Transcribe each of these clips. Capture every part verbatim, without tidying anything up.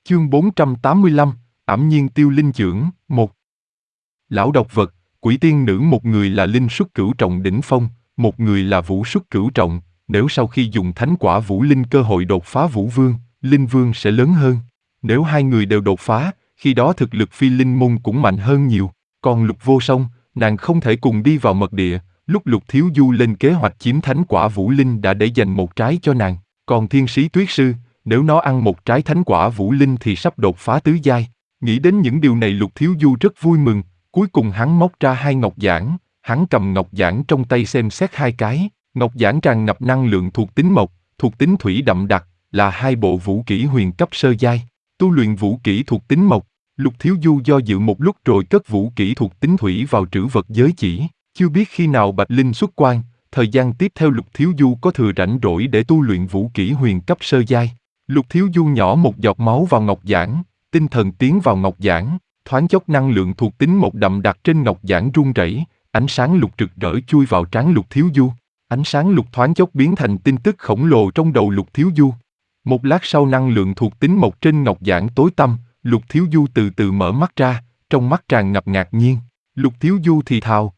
Chương bốn trăm tám mươi lăm, ảm nhiên tiêu linh chưởng, một. Lão độc vật, quỷ tiên nữ, một người là linh xuất cửu trọng đỉnh phong, một người là vũ xuất cửu trọng, nếu sau khi dùng thánh quả vũ linh cơ hội đột phá vũ vương, linh vương sẽ lớn hơn. Nếu hai người đều đột phá, khi đó thực lực phi linh môn cũng mạnh hơn nhiều. Còn Lục Vô Song, nàng không thể cùng đi vào mật địa, lúc Lục Thiếu Du lên kế hoạch chiếm thánh quả vũ linh đã để dành một trái cho nàng. Còn Thiên Sĩ Tuyết Sư, nếu nó ăn một trái thánh quả vũ linh thì sắp đột phá tứ giai. Nghĩ đến những điều này, Lục Thiếu Du rất vui mừng. Cuối cùng hắn móc ra hai ngọc giản, hắn cầm ngọc giản trong tay xem xét hai cái. Ngọc giản tràn ngập năng lượng thuộc tính mộc, thuộc tính thủy đậm đặc, là hai bộ vũ kỹ huyền cấp sơ giai. Tu luyện vũ kỹ thuộc tính mộc, Lục Thiếu Du do dự một lúc rồi cất vũ kỹ thuộc tính thủy vào trữ vật giới chỉ. Chưa biết khi nào Bạch Linh xuất quan, thời gian tiếp theo Lục Thiếu Du có thừa rảnh rỗi để tu luyện vũ kỹ huyền cấp sơ giai. Lục Thiếu Du nhỏ một giọt máu vào ngọc giản, tinh thần tiến vào ngọc giản, thoáng chốc năng lượng thuộc tính một đậm đặc trên ngọc giản rung rẩy, ánh sáng lục rực rỡ chui vào trán Lục Thiếu Du. Ánh sáng lục thoáng chốc biến thành tin tức khổng lồ trong đầu Lục Thiếu Du. Một lát sau, năng lượng thuộc tính một trên ngọc giản tối tăm, Lục Thiếu Du từ từ mở mắt ra, trong mắt tràn ngập ngạc nhiên. Lục Thiếu Du thì thào: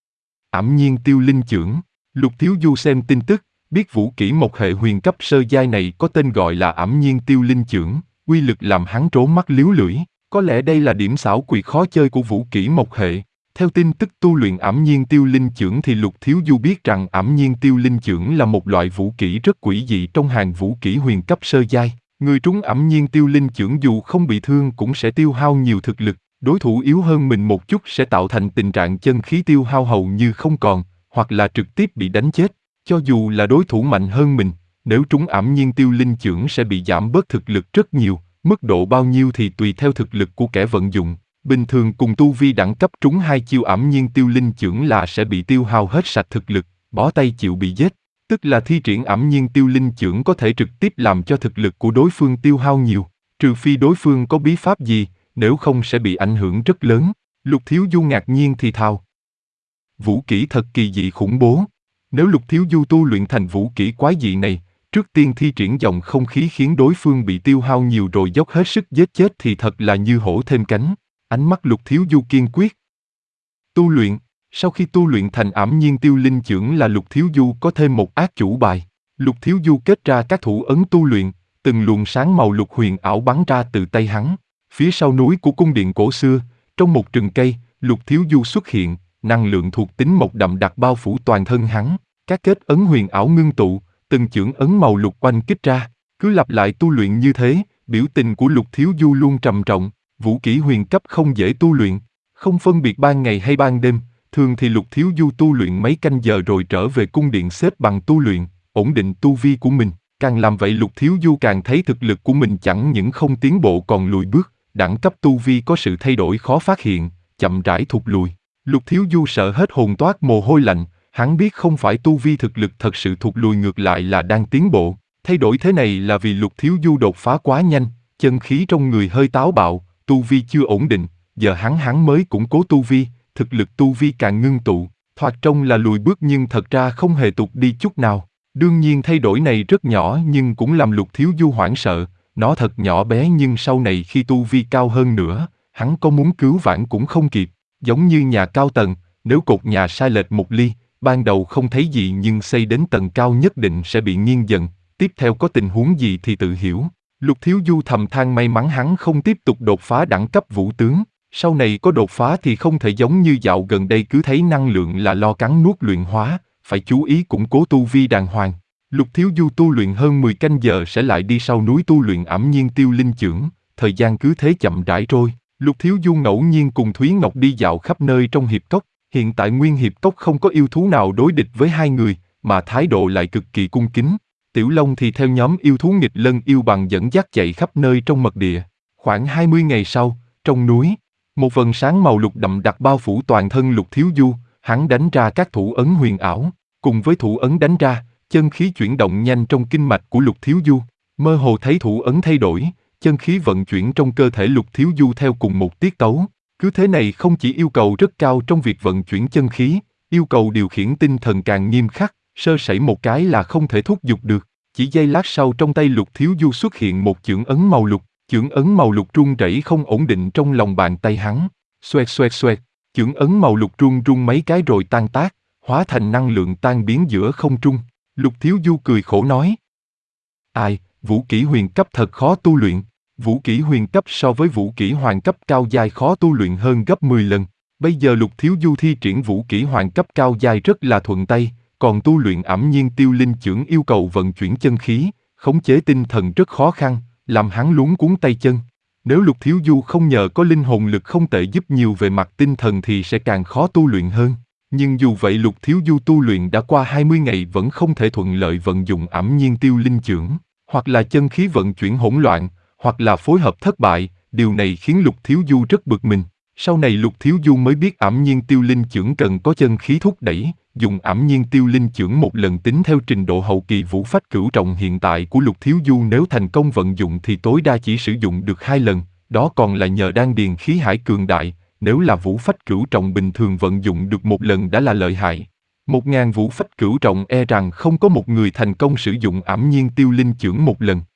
ảm nhiên tiêu linh chưởng. Lục Thiếu Du xem tin tức, biết vũ kỹ một hệ huyền cấp sơ giai này có tên gọi là ảm nhiên tiêu linh chưởng, uy lực làm hắn trố mắt liếu lưỡi. Có lẽ đây là điểm xảo quyệt khó chơi của vũ kỹ một hệ. Theo tin tức tu luyện ảm nhiên tiêu linh chưởng thì Lục Thiếu Du biết rằng ảm nhiên tiêu linh chưởng là một loại vũ kỹ rất quỷ dị trong hàng vũ kỹ huyền cấp sơ giai. Người trúng ảm nhiên tiêu linh chưởng dù không bị thương cũng sẽ tiêu hao nhiều thực lực. Đối thủ yếu hơn mình một chút sẽ tạo thành tình trạng chân khí tiêu hao hầu như không còn, hoặc là trực tiếp bị đánh chết. Cho dù là đối thủ mạnh hơn mình, nếu trúng ảm nhiên tiêu linh chưởng sẽ bị giảm bớt thực lực rất nhiều. Mức độ bao nhiêu thì tùy theo thực lực của kẻ vận dụng. Bình thường cùng tu vi đẳng cấp trúng hai chiêu ảm nhiên tiêu linh chưởng là sẽ bị tiêu hao hết sạch thực lực, bó tay chịu bị giết. Tức là thi triển ảm nhiên tiêu linh chưởng có thể trực tiếp làm cho thực lực của đối phương tiêu hao nhiều. Trừ phi đối phương có bí pháp gì, nếu không sẽ bị ảnh hưởng rất lớn. Lục Thiếu Du ngạc nhiên thì thào: vũ kỹ thật kỳ dị khủng bố. Nếu Lục Thiếu Du tu luyện thành vũ kỹ quái dị này, trước tiên thi triển dòng không khí khiến đối phương bị tiêu hao nhiều rồi dốc hết sức giết chết thì thật là như hổ thêm cánh. Ánh mắt Lục Thiếu Du kiên quyết. Tu luyện. Sau khi tu luyện thành ảm nhiên tiêu linh chưởng là Lục Thiếu Du có thêm một ác chủ bài. Lục Thiếu Du kết ra các thủ ấn tu luyện, từng luồng sáng màu lục huyền ảo bắn ra từ tay hắn. Phía sau núi của cung điện cổ xưa, trong một rừng cây, Lục Thiếu Du xuất hiện, năng lượng thuộc tính mộc đậm đặc bao phủ toàn thân hắn. Các kết ấn huyền ảo ngưng tụ, từng chưởng ấn màu lục oanh kích ra. Cứ lặp lại tu luyện như thế, biểu tình của Lục Thiếu Du luôn trầm trọng. Vũ kỹ huyền cấp không dễ tu luyện, không phân biệt ban ngày hay ban đêm. Thường thì Lục Thiếu Du tu luyện mấy canh giờ rồi trở về cung điện xếp bằng tu luyện, ổn định tu vi của mình. Càng làm vậy Lục Thiếu Du càng thấy thực lực của mình chẳng những không tiến bộ còn lùi bước, đẳng cấp tu vi có sự thay đổi khó phát hiện, chậm rãi thụt lùi. Lục Thiếu Du sợ hết hồn toát mồ hôi lạnh, hắn biết không phải tu vi thực lực thật sự thụt lùi, ngược lại là đang tiến bộ. Thay đổi thế này là vì Lục Thiếu Du đột phá quá nhanh, chân khí trong người hơi táo bạo, tu vi chưa ổn định, giờ hắn hắn mới củng cố tu vi, thực lực tu vi càng ngưng tụ, thoạt trông là lùi bước nhưng thật ra không hề tụt đi chút nào. Đương nhiên thay đổi này rất nhỏ nhưng cũng làm Lục Thiếu Du hoảng sợ, nó thật nhỏ bé nhưng sau này khi tu vi cao hơn nữa, hắn có muốn cứu vãn cũng không kịp. Giống như nhà cao tầng, nếu cột nhà sai lệch một ly, ban đầu không thấy gì nhưng xây đến tầng cao nhất định sẽ bị nghiêng dần, tiếp theo có tình huống gì thì tự hiểu. Lục Thiếu Du thầm than may mắn hắn không tiếp tục đột phá đẳng cấp vũ tướng, sau này có đột phá thì không thể giống như dạo gần đây cứ thấy năng lượng là lo cắn nuốt luyện hóa, phải chú ý củng cố tu vi đàng hoàng. Lục Thiếu Du tu luyện hơn mười canh giờ sẽ lại đi sau núi tu luyện ảm nhiên tiêu linh chưởng, thời gian cứ thế chậm rãi trôi. Lục Thiếu Du ngẫu nhiên cùng Thúy Ngọc đi dạo khắp nơi trong hiệp cốc, hiện tại nguyên hiệp cốc không có yêu thú nào đối địch với hai người, mà thái độ lại cực kỳ cung kính. Tiểu Long thì theo nhóm yêu thú nghịch lân yêu bằng dẫn dắt chạy khắp nơi trong mật địa. Khoảng hai mươi ngày sau, trong núi, một vầng sáng màu lục đậm đặc bao phủ toàn thân Lục Thiếu Du, hắn đánh ra các thủ ấn huyền ảo, cùng với thủ ấn đánh ra, chân khí chuyển động nhanh trong kinh mạch của Lục Thiếu Du, mơ hồ thấy thủ ấn thay đổi, chân khí vận chuyển trong cơ thể Lục Thiếu Du theo cùng một tiết tấu. Cứ thế này không chỉ yêu cầu rất cao trong việc vận chuyển chân khí, yêu cầu điều khiển tinh thần càng nghiêm khắc, sơ sẩy một cái là không thể thúc giục được. Chỉ giây lát sau trong tay Lục Thiếu Du xuất hiện một chưởng ấn màu lục, Chưởng ấn màu lục run rẩy không ổn định trong lòng bàn tay hắn. Xoẹt xoẹt xoẹt, chưởng ấn màu lục run run mấy cái rồi tan tác, hóa thành năng lượng tan biến giữa không trung. Lục Thiếu Du cười khổ nói. Ai, vũ kỹ huyền cấp thật khó tu luyện. Vũ kỹ huyền cấp so với vũ kỹ hoàng cấp cao giai khó tu luyện hơn gấp mười lần. Bây giờ Lục Thiếu Du thi triển vũ kỹ hoàng cấp cao giai rất là thuận tay, còn tu luyện ảm nhiên tiêu linh chưởng yêu cầu vận chuyển chân khí, khống chế tinh thần rất khó khăn, làm hắn luống cuống tay chân. Nếu Lục Thiếu Du không nhờ có linh hồn lực không tệ giúp nhiều về mặt tinh thần thì sẽ càng khó tu luyện hơn. Nhưng dù vậy Lục Thiếu Du tu luyện đã qua hai mươi ngày vẫn không thể thuận lợi vận dụng ảm nhiên tiêu linh chưởng, hoặc là chân khí vận chuyển hỗn loạn, hoặc là phối hợp thất bại, điều này khiến Lục Thiếu Du rất bực mình. Sau này Lục Thiếu Du mới biết ảm nhiên tiêu linh chưởng cần có chân khí thúc đẩy, dùng ảm nhiên tiêu linh chưởng một lần tính theo trình độ hậu kỳ vũ phách cửu trọng hiện tại của Lục Thiếu Du nếu thành công vận dụng thì tối đa chỉ sử dụng được hai lần, đó còn là nhờ đan điền khí hải cường đại, nếu là vũ phách cửu trọng bình thường vận dụng được một lần đã là lợi hại. Một ngàn vũ phách cửu trọng e rằng không có một người thành công sử dụng ảm nhiên tiêu linh chưởng một lần.